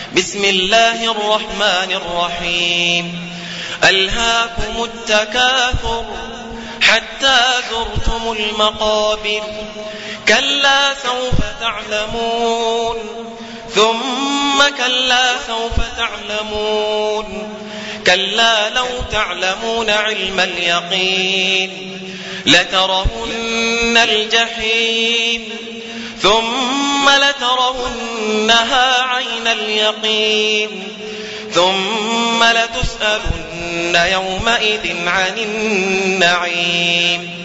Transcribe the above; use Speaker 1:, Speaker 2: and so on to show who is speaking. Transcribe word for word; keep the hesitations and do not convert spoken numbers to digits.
Speaker 1: بسم الله الرحمن الرحيم ألهاكم التكاثر حتى زرتم المقابر كلا سوف تعلمون ثم كلا سوف تعلمون كلا لو تعلمون علم اليقين لترون الجحيم ثم لترونها عين اليقين ثم لتسألن يومئذ عن النعيم